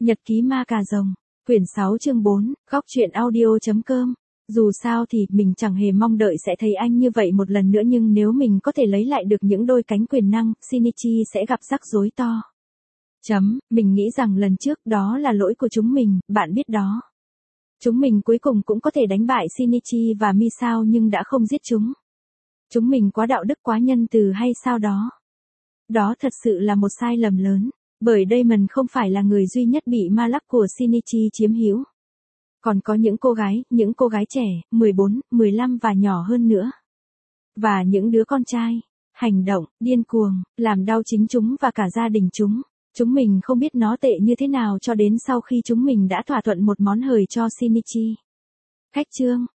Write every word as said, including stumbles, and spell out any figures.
Nhật ký ma cà rồng, quyển sáu chương bốn, góc truyện audio.com. Dù sao thì mình chẳng hề mong đợi sẽ thấy anh như vậy một lần nữa, nhưng nếu mình có thể lấy lại được những đôi cánh quyền năng, Shinichi sẽ gặp rắc rối to. Chấm, mình nghĩ rằng lần trước đó là lỗi của chúng mình, bạn biết đó. Chúng mình cuối cùng cũng có thể đánh bại Shinichi và Misao nhưng đã không giết chúng. Chúng mình quá đạo đức, quá nhân từ hay sao đó. Đó thật sự là một sai lầm lớn, bởi Damon không phải là người duy nhất bị ma lắc của Shinichi chiếm hữu. Còn có những cô gái, những cô gái trẻ, mười bốn, mười lăm và nhỏ hơn nữa. Và những đứa con trai, hành động, điên cuồng, làm đau chính chúng và cả gia đình chúng. Chúng mình không biết nó tệ như thế nào cho đến sau khi chúng mình đã thỏa thuận một món hời cho Shinichi. Khách chương,